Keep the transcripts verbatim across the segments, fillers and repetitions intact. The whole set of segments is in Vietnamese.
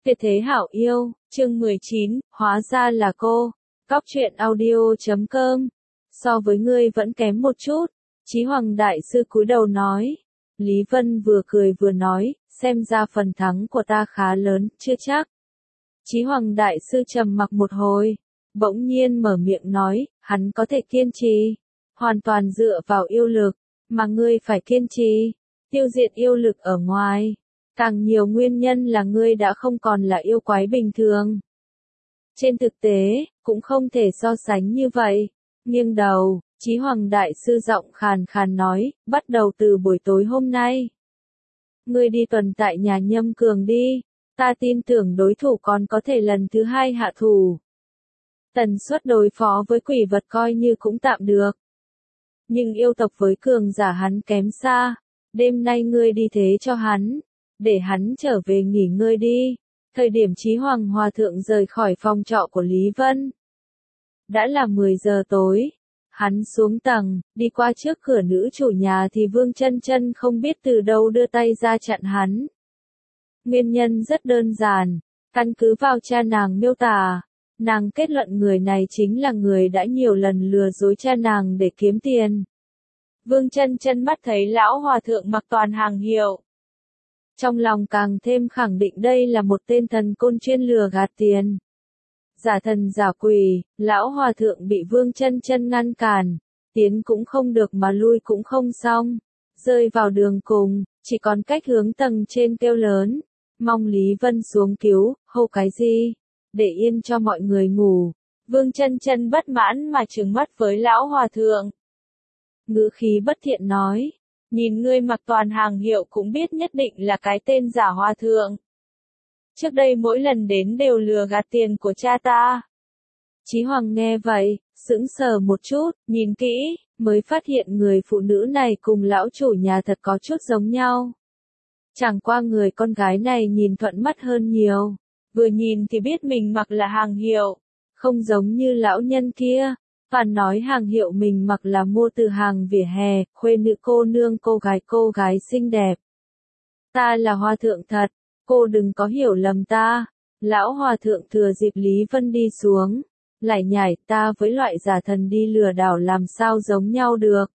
Tuyệt thế hảo yêu, chương mười chín, hóa ra là cô. Cóc truyện audio chấm com. So với ngươi vẫn kém một chút. Chí Hoàng đại sư cúi đầu nói. Lý Vân vừa cười vừa nói, xem ra phần thắng của ta khá lớn, chưa chắc. Chí Hoàng đại sư trầm mặc một hồi, bỗng nhiên mở miệng nói, hắn có thể kiên trì, hoàn toàn dựa vào yêu lực, mà ngươi phải kiên trì, tiêu diệt yêu lực ở ngoài. Càng nhiều nguyên nhân là ngươi đã không còn là yêu quái bình thường. Trên thực tế, cũng không thể so sánh như vậy. Nghiêng đầu, Chí Hoàng đại sư giọng khàn khàn nói, bắt đầu từ buổi tối hôm nay. Ngươi đi tuần tại nhà Nhâm Cường đi, ta tin tưởng đối thủ còn có thể lần thứ hai hạ thủ. Tần suất đối phó với quỷ vật coi như cũng tạm được. Nhưng yêu tộc với cường giả hắn kém xa, đêm nay ngươi đi thế cho hắn. Để hắn trở về nghỉ ngơi đi. Thời điểm Chí Hoàng Hòa Thượng rời khỏi phòng trọ của Lý Vân. Đã là mười giờ tối. Hắn xuống tầng, đi qua trước cửa nữ chủ nhà thì Vương Chân Chân không biết từ đâu đưa tay ra chặn hắn. Nguyên nhân rất đơn giản. Căn cứ vào cha nàng miêu tả. Nàng kết luận người này chính là người đã nhiều lần lừa dối cha nàng để kiếm tiền. Vương Chân Chân mắt thấy lão hòa thượng mặc toàn hàng hiệu. Trong lòng càng thêm khẳng định đây là một tên thần côn chuyên lừa gạt tiền. Giả thần giả quỷ, lão hòa thượng bị Vương Chân Chân ngăn cản, tiến cũng không được mà lui cũng không xong, rơi vào đường cùng, chỉ còn cách hướng tầng trên kêu lớn, mong Lý Vân xuống cứu, hô cái gì, để yên cho mọi người ngủ. Vương Chân Chân bất mãn mà trừng mắt với lão hòa thượng. Ngữ khí bất thiện nói. Nhìn ngươi mặc toàn hàng hiệu cũng biết nhất định là cái tên giả hòa thượng. Trước đây mỗi lần đến đều lừa gạt tiền của cha ta. Chí Hoàng nghe vậy, sững sờ một chút, nhìn kỹ, mới phát hiện người phụ nữ này cùng lão chủ nhà thật có chút giống nhau. Chẳng qua người con gái này nhìn thuận mắt hơn nhiều, vừa nhìn thì biết mình mặc là hàng hiệu, không giống như lão nhân kia. Phản nói hàng hiệu mình mặc là mua từ hàng vỉa hè, khuê nữ cô nương cô gái cô gái xinh đẹp. Ta là hòa thượng thật, cô đừng có hiểu lầm ta. Lão hòa thượng thừa dịp Lý Vân đi xuống, lại nhảy ta với loại giả thần đi lừa đảo làm sao giống nhau được.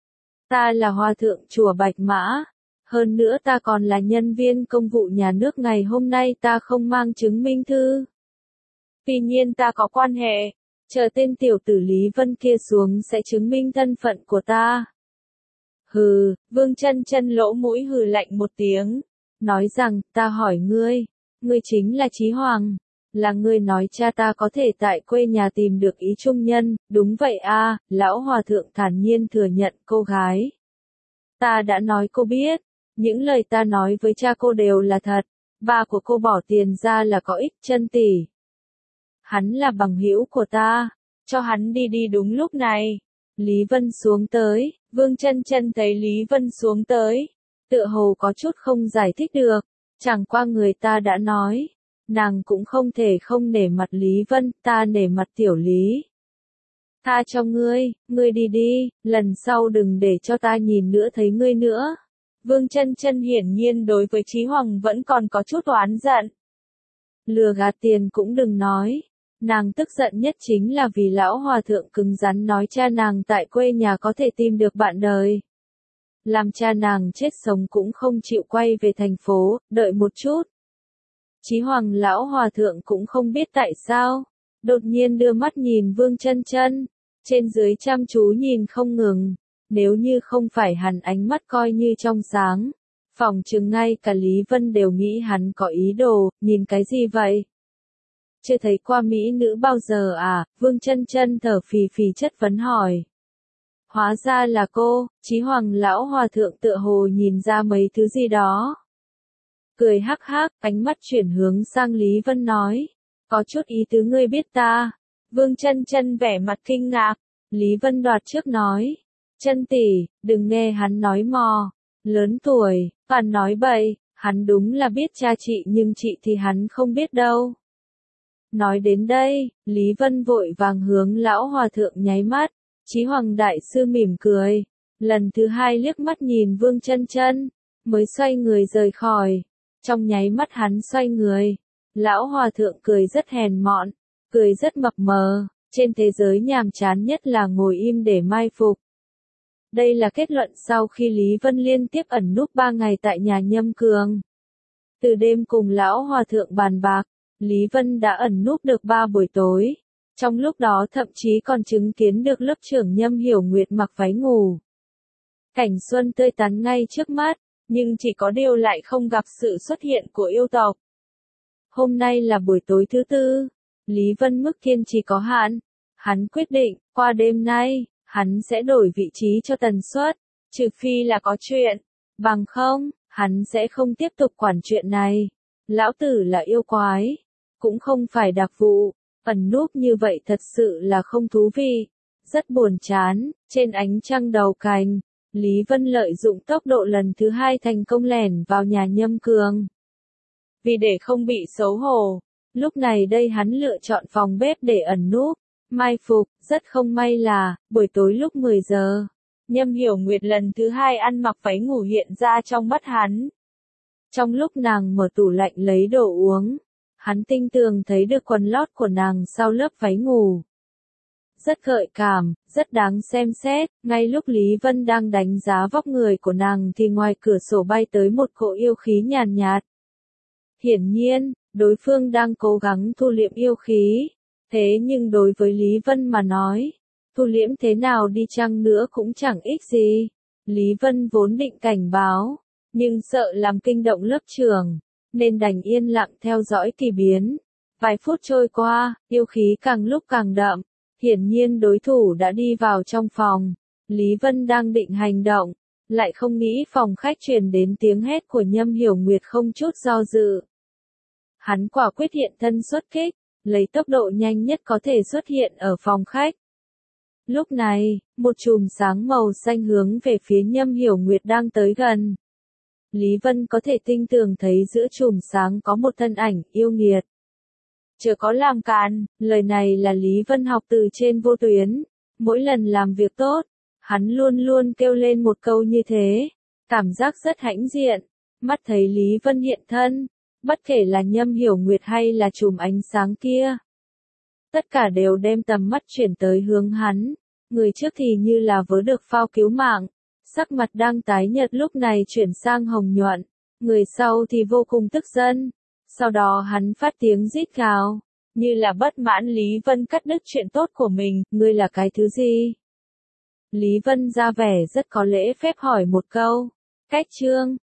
Ta là hòa thượng chùa Bạch Mã, hơn nữa ta còn là nhân viên công vụ nhà nước, ngày hôm nay ta không mang chứng minh thư. Tuy nhiên ta có quan hệ. Chờ tên tiểu tử Lý Vân kia xuống sẽ chứng minh thân phận của ta. Hừ, Vương Chân Chân lỗ mũi hừ lạnh một tiếng, nói rằng, ta hỏi ngươi, ngươi chính là Chí Hoàng, là ngươi nói cha ta có thể tại quê nhà tìm được ý trung nhân, đúng vậy a, lão hòa thượng thản nhiên thừa nhận cô gái. Ta đã nói cô biết, những lời ta nói với cha cô đều là thật, ba của cô bỏ tiền ra là có ích. Chân tỷ. Hắn là bằng hữu của ta, cho hắn đi đi. Đúng lúc này, Lý Vân xuống tới, Vương Chân Chân thấy Lý Vân xuống tới, tựa hồ có chút không giải thích được, chẳng qua người ta đã nói, nàng cũng không thể không nể mặt Lý Vân, ta nể mặt tiểu Lý. Tha cho ngươi, ngươi đi đi, lần sau đừng để cho ta nhìn nữa thấy ngươi nữa. Vương Chân Chân hiển nhiên đối với Chí Hoàng vẫn còn có chút oán giận. Lừa gạt tiền cũng đừng nói. Nàng tức giận nhất chính là vì lão hòa thượng cứng rắn nói cha nàng tại quê nhà có thể tìm được bạn đời. Làm cha nàng chết sống cũng không chịu quay về thành phố, đợi một chút. Chí Hoàng lão hòa thượng cũng không biết tại sao, đột nhiên đưa mắt nhìn Vương Chân Chân, trên dưới chăm chú nhìn không ngừng, nếu như không phải hắn ánh mắt coi như trong sáng, phỏng chừng ngay cả Lý Vân đều nghĩ hắn có ý đồ, nhìn cái gì vậy? Chưa thấy qua mỹ nữ bao giờ à? Vương Chân Chân thở phì phì chất vấn hỏi. Hóa ra là cô. Chí Hoàng lão hòa thượng tựa hồ nhìn ra mấy thứ gì đó. Cười hắc hắc, ánh mắt chuyển hướng sang Lý Vân nói. Có chút ý tứ ngươi biết ta. Vương Chân Chân vẻ mặt kinh ngạc. Lý Vân đoạt trước nói. Chân tỷ, đừng nghe hắn nói mò. Lớn tuổi, toàn nói bậy, hắn đúng là biết cha chị nhưng chị thì hắn không biết đâu. Nói đến đây, Lý Vân vội vàng hướng lão hòa thượng nháy mắt, Chí Hoàng đại sư mỉm cười, lần thứ hai liếc mắt nhìn Vương Chân Chân, mới xoay người rời khỏi. Trong nháy mắt hắn xoay người, Lão hòa thượng cười rất hèn mọn, cười rất mập mờ, trên thế giới nhàm chán nhất là ngồi im để mai phục. Đây là kết luận sau khi Lý Vân liên tiếp ẩn núp ba ngày tại nhà Nhâm Cường. Từ đêm cùng lão hòa thượng bàn bạc, Lý Vân đã ẩn núp được ba buổi tối. Trong lúc đó thậm chí còn chứng kiến được lớp trưởng Nhâm Hiểu Nguyệt mặc váy ngủ. Cảnh xuân tươi tắn ngay trước mắt, nhưng chỉ có điều lại không gặp sự xuất hiện của yêu tộc. Hôm nay là buổi tối thứ tư, Lý Vân mức kiên trì có hạn. Hắn quyết định, qua đêm nay, hắn sẽ đổi vị trí cho tần suất, trừ phi là có chuyện. Bằng không, hắn sẽ không tiếp tục quản chuyện này. Lão tử là yêu quái, cũng không phải đặc vụ. Ẩn núp như vậy thật sự là không thú vị, rất buồn chán. Trên ánh trăng đầu cành, Lý Vân lợi dụng tốc độ lần thứ hai thành công lẻn vào nhà Nhâm Cường. Vì để không bị xấu hổ, lúc này đây hắn lựa chọn phòng bếp để ẩn núp, mai phục. Rất không may là, buổi tối lúc mười giờ, Nhâm Hiểu Nguyệt lần thứ hai ăn mặc váy ngủ hiện ra trong mắt hắn. Trong lúc nàng mở tủ lạnh lấy đồ uống, hắn tinh tường thấy được quần lót của nàng sau lớp váy ngủ. Rất gợi cảm, rất đáng xem xét. Ngay lúc Lý Vân đang đánh giá vóc người của nàng thì ngoài cửa sổ bay tới một cỗ yêu khí nhàn nhạt. Hiển nhiên, đối phương đang cố gắng thu liễm yêu khí. Thế nhưng đối với Lý Vân mà nói, thu liễm thế nào đi chăng nữa cũng chẳng ích gì. Lý Vân vốn định cảnh báo, nhưng sợ làm kinh động lớp trưởng, nên đành yên lặng theo dõi kỳ biến. Vài phút trôi qua, yêu khí càng lúc càng đậm. Hiển nhiên đối thủ đã đi vào trong phòng. Lý Vân đang định hành động, lại không nghĩ phòng khách truyền đến tiếng hét của Nhâm Hiểu Nguyệt không chút do dự. Hắn quả quyết hiện thân xuất kích, lấy tốc độ nhanh nhất có thể xuất hiện ở phòng khách. Lúc này, một chùm sáng màu xanh hướng về phía Nhâm Hiểu Nguyệt đang tới gần. Lý Vân có thể tinh tường thấy giữa chùm sáng có một thân ảnh yêu nghiệt. Chớ có làm càn, lời này là Lý Vân học từ trên vô tuyến. Mỗi lần làm việc tốt, hắn luôn luôn kêu lên một câu như thế. Cảm giác rất hãnh diện. Mắt thấy Lý Vân hiện thân, bất kể là Nhâm Hiểu Nguyệt hay là chùm ánh sáng kia, tất cả đều đem tầm mắt chuyển tới hướng hắn. Người trước thì như là vớ được phao cứu mạng, sắc mặt đang tái nhợt lúc này chuyển sang hồng nhuận. Người sau thì vô cùng tức giận. Sau đó hắn phát tiếng rít gào, như là bất mãn Lý Vân cắt đứt chuyện tốt của mình. Ngươi là cái thứ gì? Lý Vân ra vẻ rất có lễ phép hỏi một câu. Cách chương